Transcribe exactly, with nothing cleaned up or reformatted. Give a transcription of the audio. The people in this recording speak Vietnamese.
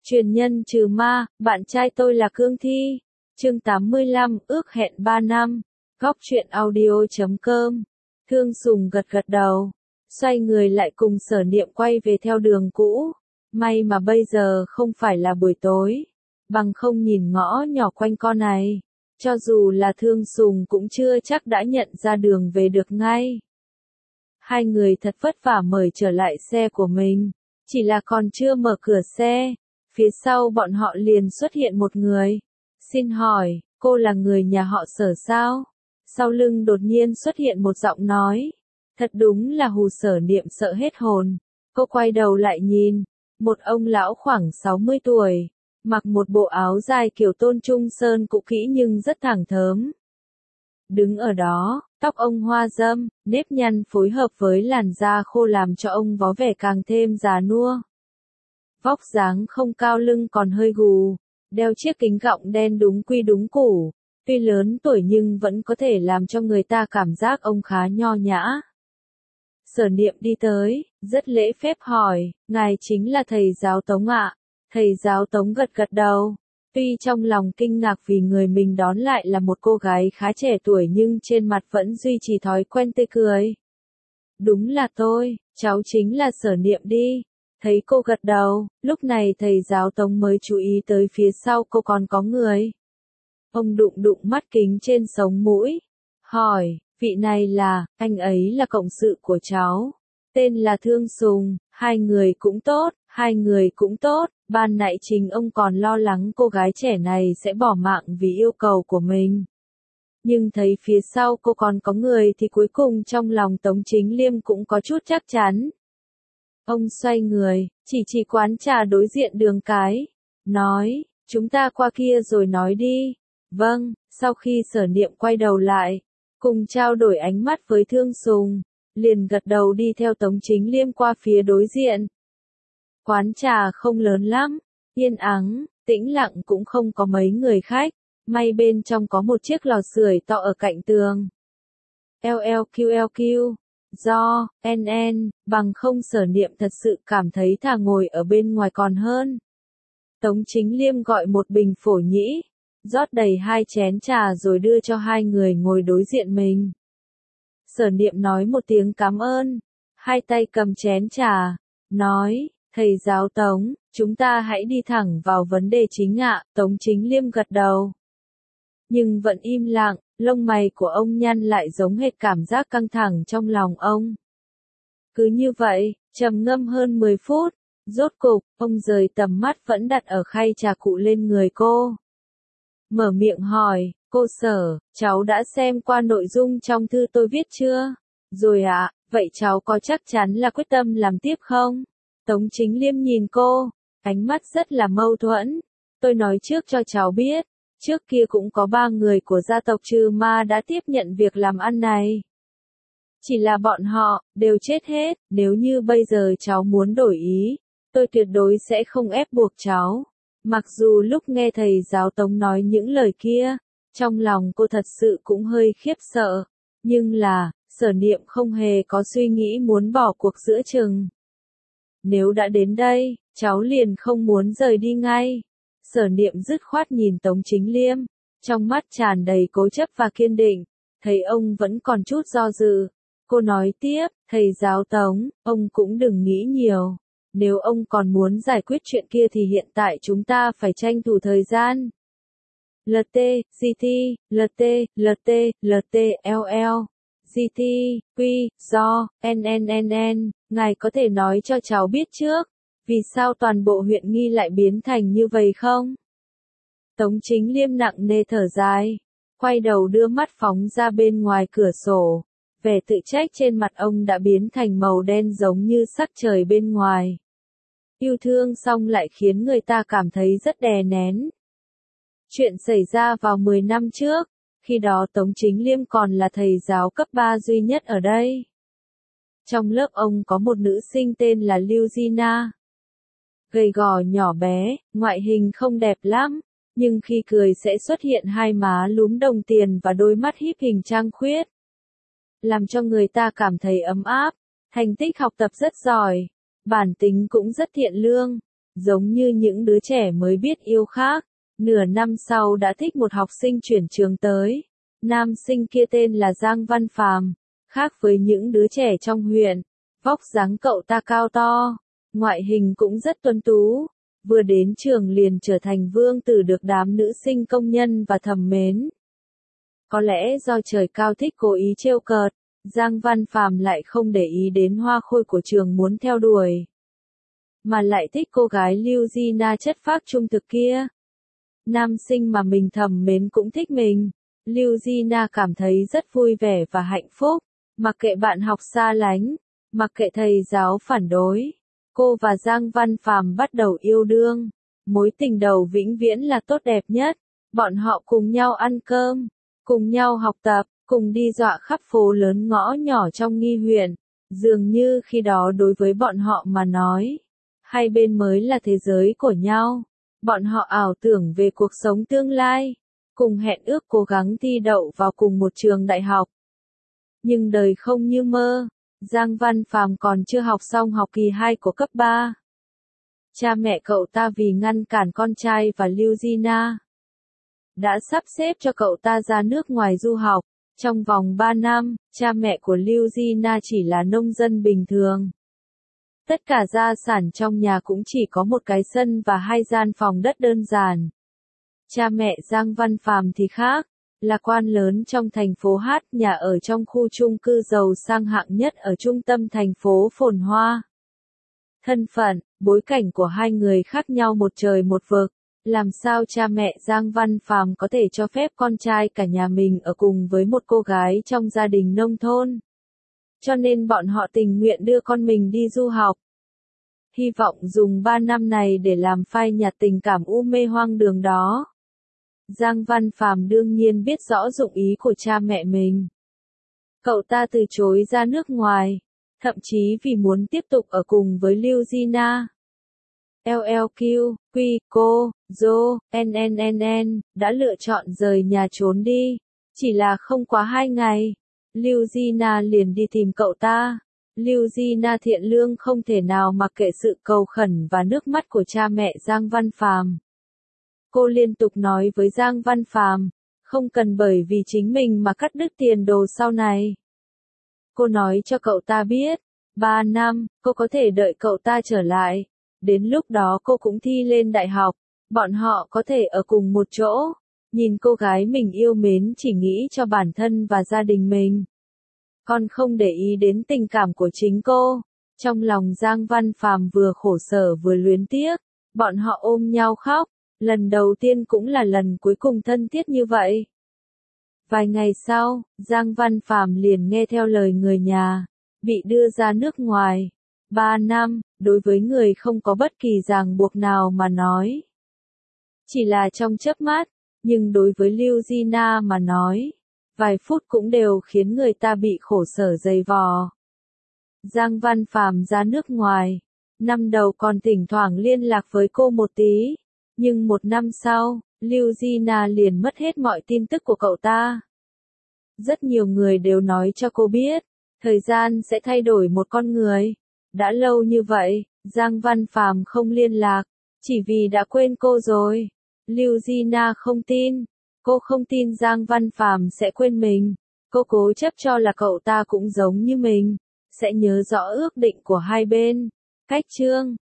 Truyền nhân trừ ma, bạn trai tôi là Cương Thi. Chương tám mươi lăm, ước hẹn ba năm. Góc truyện audio chấm com. Thương Sùng gật gật đầu, xoay người lại cùng Sở Niệm quay về theo đường cũ. May mà bây giờ không phải là buổi tối, bằng không nhìn ngõ nhỏ quanh co này, cho dù là Thương Sùng cũng chưa chắc đã nhận ra đường về được ngay. Hai người thật vất vả mời trở lại xe của mình, chỉ là còn chưa mở cửa xe, phía sau bọn họ liền xuất hiện một người. Xin hỏi, cô là người nhà họ Sở sao? Sau lưng đột nhiên xuất hiện một giọng nói. Thật đúng là hù Sở Niệm sợ hết hồn. Cô quay đầu lại nhìn, một ông lão khoảng sáu mươi tuổi, mặc một bộ áo dài kiểu Tôn Trung Sơn cũ kỹ nhưng rất thẳng thớm. Đứng ở đó, tóc ông hoa râm, nếp nhăn phối hợp với làn da khô làm cho ông có vẻ càng thêm già nua. Vóc dáng không cao, lưng còn hơi gù, đeo chiếc kính gọng đen đúng quy đúng củ, tuy lớn tuổi nhưng vẫn có thể làm cho người ta cảm giác ông khá nho nhã. Sở Niệm đi tới, rất lễ phép hỏi, ngài chính là thầy giáo Tống ạ? Thầy giáo Tống gật gật đầu, tuy trong lòng kinh ngạc vì người mình đón lại là một cô gái khá trẻ tuổi nhưng trên mặt vẫn duy trì thói quen tươi cười. Đúng là tôi, cháu chính là Sở Niệm đi. Thấy cô gật đầu, lúc này thầy giáo Tống mới chú ý tới phía sau cô còn có người. Ông đụng đụng mắt kính trên sống mũi, hỏi, vị này là, anh ấy là cộng sự của cháu, tên là Thương Sùng, hai người cũng tốt, hai người cũng tốt. Ban nãy chính ông còn lo lắng cô gái trẻ này sẽ bỏ mạng vì yêu cầu của mình. Nhưng thấy phía sau cô còn có người thì cuối cùng trong lòng Tống Chính Liêm cũng có chút chắc chắn. Ông xoay người, chỉ chỉ quán trà đối diện đường cái, nói, chúng ta qua kia rồi nói đi. Vâng, sau khi Sở Niệm quay đầu lại, cùng trao đổi ánh mắt với Thương Sùng, liền gật đầu đi theo Tống Chính Liêm qua phía đối diện. Quán trà không lớn lắm, yên ắng, tĩnh lặng cũng không có mấy người khách, may bên trong có một chiếc lò sưởi to ở cạnh tường. lờ lờ quy lờ quy, do, en en, bằng không Sở Niệm thật sự cảm thấy thà ngồi ở bên ngoài còn hơn. Tống Chính Liêm gọi một bình phổ nhĩ, rót đầy hai chén trà rồi đưa cho hai người ngồi đối diện mình. Sở Niệm nói một tiếng cảm ơn, hai tay cầm chén trà, nói, thầy giáo Tống, chúng ta hãy đi thẳng vào vấn đề chính ạ. Tống Chính Liêm gật đầu, nhưng vẫn im lặng, lông mày của ông nhăn lại giống hệt cảm giác căng thẳng trong lòng ông. Cứ như vậy, trầm ngâm hơn mười phút, rốt cục, ông rời tầm mắt vẫn đặt ở khay trà cụ lên người cô. Mở miệng hỏi, cô Sở, cháu đã xem qua nội dung trong thư tôi viết chưa? Rồi ạ, vậy cháu có chắc chắn là quyết tâm làm tiếp không? Tống Chính Liêm nhìn cô, ánh mắt rất là mâu thuẫn. Tôi nói trước cho cháu biết, trước kia cũng có ba người của gia tộc Trừ Ma đã tiếp nhận việc làm ăn này. Chỉ là bọn họ, đều chết hết, nếu như bây giờ cháu muốn đổi ý, tôi tuyệt đối sẽ không ép buộc cháu. Mặc dù lúc nghe thầy giáo Tống nói những lời kia, trong lòng cô thật sự cũng hơi khiếp sợ, nhưng là, Sở Niệm không hề có suy nghĩ muốn bỏ cuộc giữa chừng. Nếu đã đến đây, cháu liền không muốn rời đi ngay. Sở Niệm dứt khoát nhìn Tống Chính Liêm, trong mắt tràn đầy cố chấp và kiên định, thấy ông vẫn còn chút do dự. Cô nói tiếp, thầy giáo Tống, ông cũng đừng nghĩ nhiều. Nếu ông còn muốn giải quyết chuyện kia thì hiện tại chúng ta phải tranh thủ thời gian. lờ tê, giê tê, lờ tê, lờ tê, lờ tê, lờ lờ, giê tê, quy, do, en en en en, ngài có thể nói cho cháu biết trước, vì sao toàn bộ huyện Nghi lại biến thành như vậy không? Tống Chính Liêm nặng nề thở dài, quay đầu đưa mắt phóng ra bên ngoài cửa sổ, vẻ tự trách trên mặt ông đã biến thành màu đen giống như sắc trời bên ngoài. Yêu thương xong lại khiến người ta cảm thấy rất đè nén. Chuyện xảy ra vào mười năm trước, khi đó Tống Chính Liêm còn là thầy giáo cấp ba duy nhất ở đây. Trong lớp ông có một nữ sinh tên là Lưu Gina. Gầy gò nhỏ bé, ngoại hình không đẹp lắm, nhưng khi cười sẽ xuất hiện hai má lúm đồng tiền và đôi mắt híp hình trăng khuyết. Làm cho người ta cảm thấy ấm áp, thành tích học tập rất giỏi, bản tính cũng rất thiện lương. giống như những đứa trẻ mới biết yêu khác. Nửa năm sau đã thích một học sinh chuyển trường tới. Nam sinh kia tên là Giang Văn Phàm, khác với những đứa trẻ trong huyện, vóc dáng cậu ta cao to, ngoại hình cũng rất tuấn tú, vừa đến trường liền trở thành vương tử được đám nữ sinh công nhân và thầm mến. Có lẽ do trời cao thích cố ý trêu cợt, Giang Văn Phàm lại không để ý đến hoa khôi của trường muốn theo đuổi, mà lại thích cô gái Lưu Gina chất phác trung thực kia. Nam sinh mà mình thầm mến cũng thích mình. Lưu Gina cảm thấy rất vui vẻ và hạnh phúc, mặc kệ bạn học xa lánh, mặc kệ thầy giáo phản đối. Cô và Giang Văn Phàm bắt đầu yêu đương. Mối tình đầu vĩnh viễn là tốt đẹp nhất. Bọn họ cùng nhau ăn cơm, cùng nhau học tập, cùng đi dọa khắp phố lớn ngõ nhỏ trong Nghi huyện. Dường như khi đó đối với bọn họ mà nói, hai bên mới là thế giới của nhau. Bọn họ ảo tưởng về cuộc sống tương lai, cùng hẹn ước cố gắng thi đậu vào cùng một trường đại học. Nhưng đời không như mơ, Giang Văn Phàm còn chưa học xong học kỳ hai của cấp ba. Cha mẹ cậu ta vì ngăn cản con trai và Lưu Gina, đã sắp xếp cho cậu ta ra nước ngoài du học. Trong vòng ba năm, cha mẹ của Lưu Gina chỉ là nông dân bình thường. Tất cả gia sản trong nhà cũng chỉ có một cái sân và hai gian phòng đất đơn giản. Cha mẹ Giang Văn Phàm thì khác, là quan lớn trong thành phố Hát, nhà ở trong khu chung cư giàu sang hạng nhất ở trung tâm thành phố phồn hoa. Thân phận, bối cảnh của hai người khác nhau một trời một vực, làm sao cha mẹ Giang Văn Phàm có thể cho phép con trai cả nhà mình ở cùng với một cô gái trong gia đình nông thôn. Cho nên bọn họ tình nguyện đưa con mình đi du học. Hy vọng dùng ba năm này để làm phai nhạt tình cảm u mê hoang đường đó. Giang Văn Phàm đương nhiên biết rõ dụng ý của cha mẹ mình. Cậu ta từ chối ra nước ngoài, thậm chí vì muốn tiếp tục ở cùng với Lưu Gina. lờ lờ quy, Quy, cô, Joe, en en en en, đã lựa chọn rời nhà trốn đi. Chỉ là không quá hai ngày, Lưu Gina liền đi tìm cậu ta. Lưu Gina thiện lương không thể nào mặc kệ sự cầu khẩn và nước mắt của cha mẹ Giang Văn Phàm. Cô liên tục nói với Giang Văn Phàm, không cần bởi vì chính mình mà cắt đứt tiền đồ sau này. Cô nói cho cậu ta biết, ba năm, cô có thể đợi cậu ta trở lại. Đến lúc đó cô cũng thi lên đại học, bọn họ có thể ở cùng một chỗ. Nhìn cô gái mình yêu mến chỉ nghĩ cho bản thân và gia đình mình, còn không để ý đến tình cảm của chính cô. Trong lòng Giang Văn Phàm vừa khổ sở vừa luyến tiếc, bọn họ ôm nhau khóc, lần đầu tiên cũng là lần cuối cùng thân thiết như vậy. Vài ngày sau, Giang Văn Phàm liền nghe theo lời người nhà, bị đưa ra nước ngoài. Ba năm, đối với người không có bất kỳ ràng buộc nào mà nói, chỉ là trong chớp mắt, nhưng đối với Lưu Gina mà nói, vài phút cũng đều khiến người ta bị khổ sở dày vò. Giang Văn Phàm ra nước ngoài, năm đầu còn thỉnh thoảng liên lạc với cô một tí, nhưng một năm sau, Lưu Gina liền mất hết mọi tin tức của cậu ta. Rất nhiều người đều nói cho cô biết, thời gian sẽ thay đổi một con người. Đã lâu như vậy, Giang Văn Phàm không liên lạc, chỉ vì đã quên cô rồi. Lưu Gina không tin, cô không tin Giang Văn Phàm sẽ quên mình. Cô cố chấp cho là cậu ta cũng giống như mình, sẽ nhớ rõ ước định của hai bên. Cách chương